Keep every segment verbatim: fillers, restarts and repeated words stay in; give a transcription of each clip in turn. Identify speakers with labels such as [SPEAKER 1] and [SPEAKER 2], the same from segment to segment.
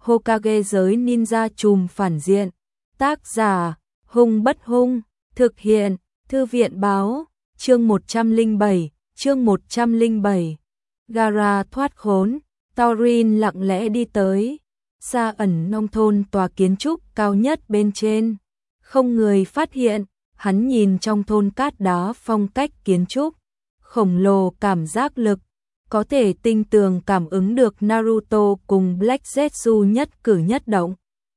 [SPEAKER 1] Hokage giới ninja trùm phản diện. Tác giả, Hung Bất Hung, thực hiện, Thư viện báo, chương một trăm lẻ bảy, chương một trăm lẻ bảy. Gaara thoát khốn, Taurin lặng lẽ đi tới, xa ẩn nông thôn tòa kiến trúc cao nhất bên trên. Không người phát hiện, hắn nhìn trong thôn cát đá phong cách kiến trúc, khổng lồ cảm giác lực, có thể tinh tường cảm ứng được Naruto cùng Black Zetsu nhất cử nhất động.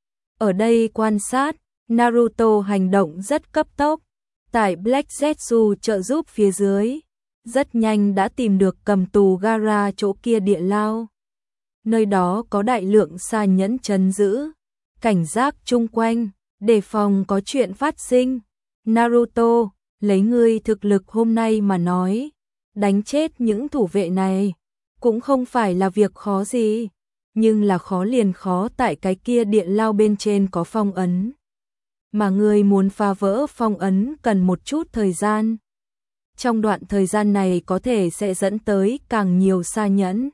[SPEAKER 1] Ở đây quan sát, Naruto hành động rất cấp tốc, tại Black Zetsu trợ giúp phía dưới, rất nhanh đã tìm được cầm tù Gaara chỗ kia địa lao. Nơi đó có đại lượng sa nhẫn trấn giữ, cảnh giác chung quanh, đề phòng có chuyện phát sinh. Naruto, lấy ngươi thực lực hôm nay mà nói, đánh chết những thủ vệ này cũng không phải là việc khó gì, nhưng là khó liền khó tại cái kia địa lao bên trên có phong ấn. Mà ngươi muốn phá vỡ phong ấn cần một chút thời gian. Trong đoạn thời gian này có thể sẽ dẫn tới càng nhiều sa nhẫn.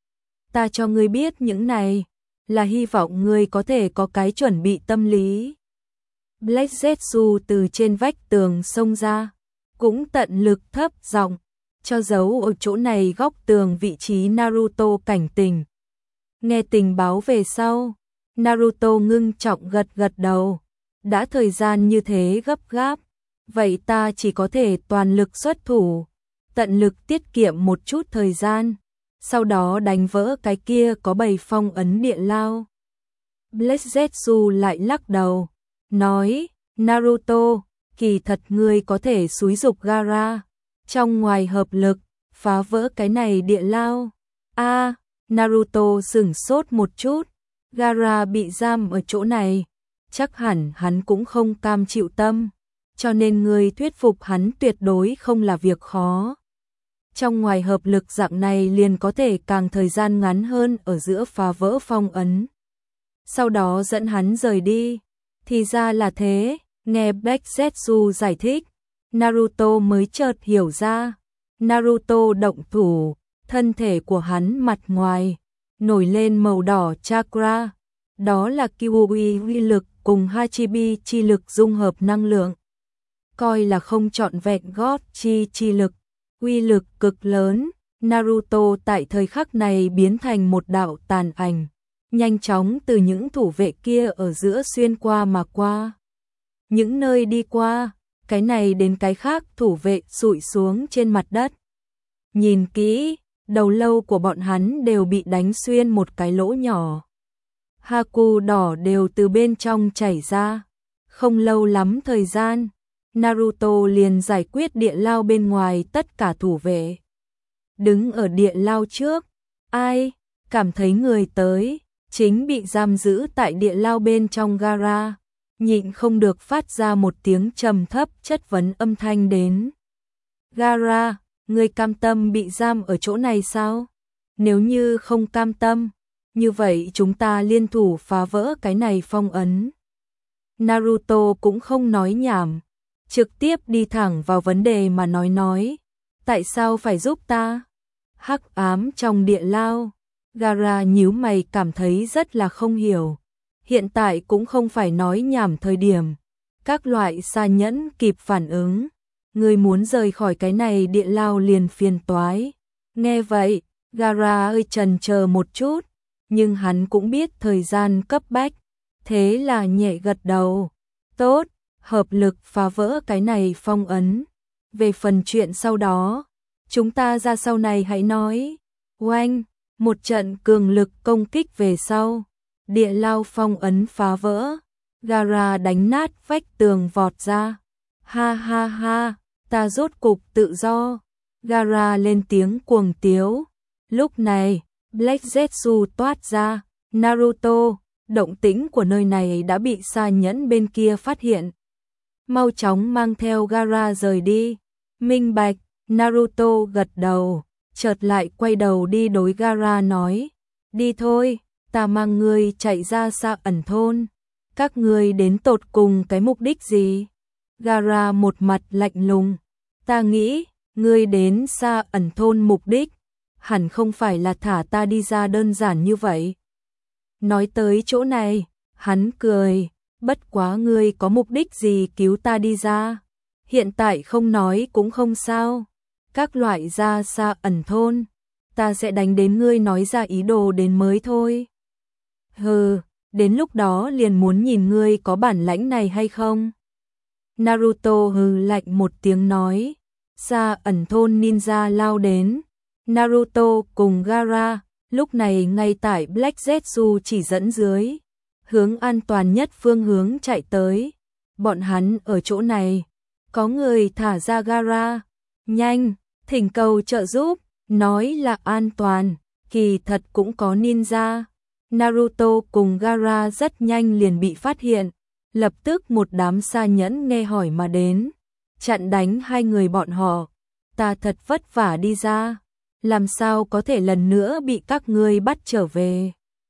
[SPEAKER 1] Ta cho ngươi biết những này, là hy vọng ngươi có thể có cái chuẩn bị tâm lý. Black Zetsu từ trên vách tường xông ra, cũng tận lực thấp giọng, cho giấu ở chỗ này góc tường vị trí Naruto cảnh tỉnh. Nghe tình báo về sau, Naruto ngưng trọng gật gật đầu. Đã thời gian như thế gấp gáp, vậy ta chỉ có thể toàn lực xuất thủ, tận lực tiết kiệm một chút thời gian, sau đó đánh vỡ cái kia có bầy phong ấn địa lao. Black Zetsu lại lắc đầu, nói, Naruto, kỳ thật ngươi có thể xúi giục Gaara, trong ngoài hợp lực, phá vỡ cái này địa lao. A, à, Naruto sửng sốt một chút, Gaara bị giam ở chỗ này, chắc hẳn hắn cũng không cam chịu tâm, cho nên ngươi thuyết phục hắn tuyệt đối không là việc khó. Trong ngoài hợp lực dạng này liền có thể càng thời gian ngắn hơn ở giữa phá vỡ phong ấn. Sau đó dẫn hắn rời đi. Thì ra là thế, nghe Black Zetsu giải thích, Naruto mới chợt hiểu ra. Naruto động thủ, thân thể của hắn mặt ngoài nổi lên màu đỏ chakra, đó là Kyuubi uy lực cùng Hachibi chi lực dung hợp năng lượng. Coi là không trọn vẹn gót chi chi lực, uy lực cực lớn. Naruto tại thời khắc này biến thành một đạo tàn ảnh, nhanh chóng từ những thủ vệ kia ở giữa xuyên qua mà qua. Những nơi đi qua, cái này đến cái khác thủ vệ sụi xuống trên mặt đất. Nhìn kỹ, đầu lâu của bọn hắn đều bị đánh xuyên một cái lỗ nhỏ. Haku đỏ đều từ bên trong chảy ra. Không lâu lắm thời gian, Naruto liền giải quyết địa lao bên ngoài tất cả thủ vệ. Đứng ở địa lao trước, ai cảm thấy người tới, chính bị giam giữ tại địa lao bên trong Gaara, nhịn không được phát ra một tiếng trầm thấp chất vấn âm thanh đến. Gaara, ngươi cam tâm bị giam ở chỗ này sao? Nếu như không cam tâm, như vậy chúng ta liên thủ phá vỡ cái này phong ấn. Naruto cũng không nói nhảm, trực tiếp đi thẳng vào vấn đề mà nói nói. Tại sao phải giúp ta? Hắc ám trong địa lao. Gaara nhíu mày cảm thấy rất là không hiểu. Hiện tại cũng không phải nói nhảm thời điểm. Các loại sa nhẫn kịp phản ứng. Người muốn rời khỏi cái này địa lao liền phiền toái. Nghe vậy, Gaara hơi chần chờ một chút. Nhưng hắn cũng biết thời gian cấp bách. Thế là nhẹ gật đầu. Tốt, hợp lực phá vỡ cái này phong ấn. Về phần chuyện sau đó, chúng ta ra sau này hãy nói. Oanh, một trận cường lực công kích về sau. Địa lao phong ấn phá vỡ. Gaara đánh nát vách tường vọt ra. Ha ha ha, ta rốt cục tự do. Gaara lên tiếng cuồng tiếu. Lúc này, Black Zetsu toát ra. Naruto, động tĩnh của nơi này đã bị sa nhẫn bên kia phát hiện. Mau chóng mang theo Gaara rời đi. Minh bạch, Naruto gật đầu, chợt lại quay đầu đi đối Gaara nói. Đi thôi, ta mang ngươi chạy ra xa ẩn thôn. Các ngươi đến tột cùng cái mục đích gì? Gaara một mặt lạnh lùng. Ta nghĩ, ngươi đến xa ẩn thôn mục đích hẳn không phải là thả ta đi ra đơn giản như vậy. Nói tới chỗ này, hắn cười, bất quá ngươi có mục đích gì cứu ta đi ra? Hiện tại không nói cũng không sao. Các loại ra xa ẩn thôn, ta sẽ đánh đến ngươi nói ra ý đồ đến mới thôi. Hừ, đến lúc đó liền muốn nhìn ngươi có bản lãnh này hay không. Naruto hừ lạnh một tiếng nói, xa ẩn thôn ninja lao đến. Naruto cùng Gaara lúc này ngay tại Black Zetsu chỉ dẫn dưới, hướng an toàn nhất phương hướng chạy tới. Bọn hắn ở chỗ này, có người thả ra Gaara, nhanh, thỉnh cầu trợ giúp, nói là an toàn, kỳ thật cũng có ninja. Naruto cùng Gaara rất nhanh liền bị phát hiện, lập tức một đám sa nhẫn nghe hỏi mà đến, chặn đánh hai người bọn họ. Ta thật vất vả đi ra, làm sao có thể lần nữa bị các ngươi bắt trở về.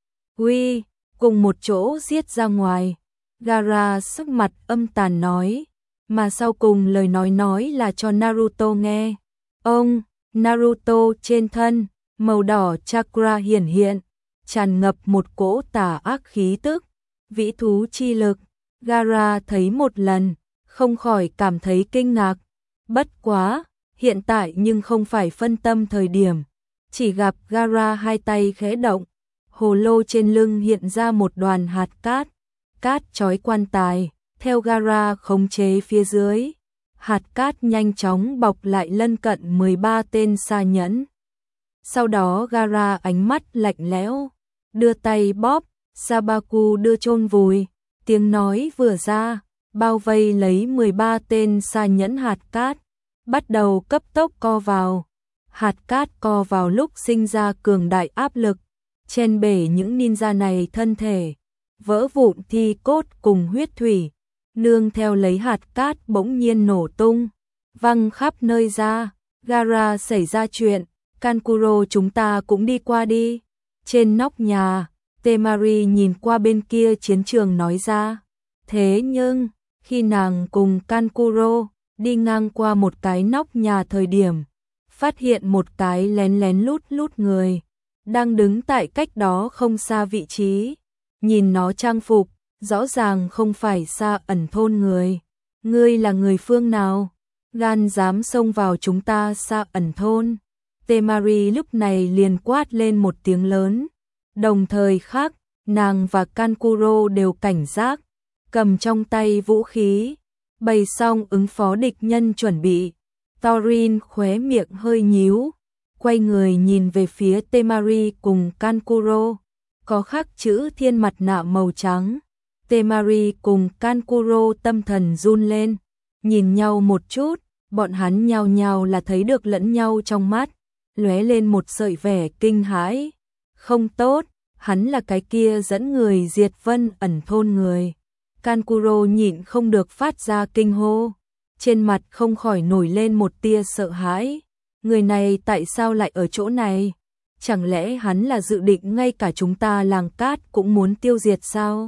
[SPEAKER 1] Uy, cùng một chỗ giết ra ngoài. Gaara sắc mặt âm tàn nói, mà sau cùng lời nói nói là cho Naruto nghe. Ông, Naruto trên thân, màu đỏ chakra hiển hiện, tràn ngập một cỗ tà ác khí tức, vĩ thú chi lực. Gaara thấy một lần, không khỏi cảm thấy kinh ngạc. Bất quá, hiện tại nhưng không phải phân tâm thời điểm. Chỉ gặp Gaara hai tay khẽ động, hồ lô trên lưng hiện ra một đoàn hạt cát, cát chói quan tài, theo Gaara khống chế phía dưới. Hạt cát nhanh chóng bọc lại lân cận mười ba tên sa nhẫn. Sau đó Gaara ánh mắt lạnh lẽo, đưa tay bóp, Sabaku đưa chôn vùi, tiếng nói vừa ra, bao vây lấy mười ba tên sa nhẫn hạt cát, bắt đầu cấp tốc co vào. Hạt cát co vào lúc sinh ra cường đại áp lực, chen bể những ninja này thân thể, vỡ vụn thi cốt cùng huyết thủy, nương theo lấy hạt cát bỗng nhiên nổ tung, văng khắp nơi ra. Gaara xảy ra chuyện, Kankuro chúng ta cũng đi qua đi. Trên nóc nhà, Temari nhìn qua bên kia chiến trường nói ra. Thế nhưng, khi nàng cùng Kankuro đi ngang qua một cái nóc nhà thời điểm, phát hiện một cái lén lén lút lút người đang đứng tại cách đó không xa vị trí. Nhìn nó trang phục, rõ ràng không phải xa ẩn thôn người. Ngươi là người phương nào? Gan dám xông vào chúng ta xa ẩn thôn. Temari lúc này liền quát lên một tiếng lớn. Đồng thời khác, nàng và Kankuro đều cảnh giác, cầm trong tay vũ khí, bày xong ứng phó địch nhân chuẩn bị. Thorin khóe miệng hơi nhíu, quay người nhìn về phía Temari cùng Kankuro, có khắc chữ thiên mặt nạ màu trắng. Temari cùng Kankuro tâm thần run lên, nhìn nhau một chút, bọn hắn nhao nhao là thấy được lẫn nhau trong mắt, lóe lên một sợi vẻ kinh hãi. Không tốt, hắn là cái kia dẫn người diệt Vân ẩn thôn người. Kankuro nhịn không được phát ra kinh hô, trên mặt không khỏi nổi lên một tia sợ hãi. Người này tại sao lại ở chỗ này? Chẳng lẽ hắn là dự định ngay cả chúng ta làng cát cũng muốn tiêu diệt sao?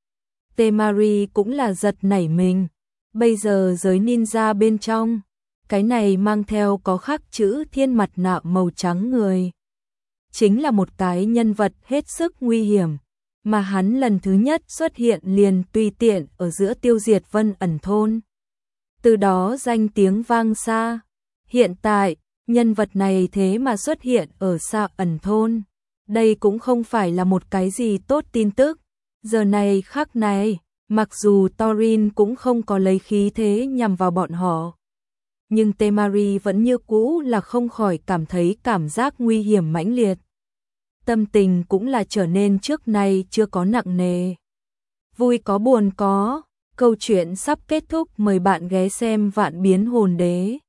[SPEAKER 1] Temari cũng là giật nảy mình. Bây giờ giới ninja bên trong, cái này mang theo có khắc chữ thiên mặt nạ màu trắng người, chính là một cái nhân vật hết sức nguy hiểm, mà hắn lần thứ nhất xuất hiện liền tùy tiện ở giữa tiêu diệt Vân ẩn thôn. Từ đó danh tiếng vang xa. Hiện tại, nhân vật này thế mà xuất hiện ở xa ẩn thôn. Đây cũng không phải là một cái gì tốt tin tức. Giờ này khắc này, mặc dù Thorin cũng không có lấy khí thế nhằm vào bọn họ, nhưng Temari vẫn như cũ là không khỏi cảm thấy cảm giác nguy hiểm mãnh liệt. Tâm tình cũng là trở nên trước nay chưa có nặng nề. Vui có buồn có, câu chuyện sắp kết thúc, mời bạn ghé xem Vạn Biến Hồn Đế.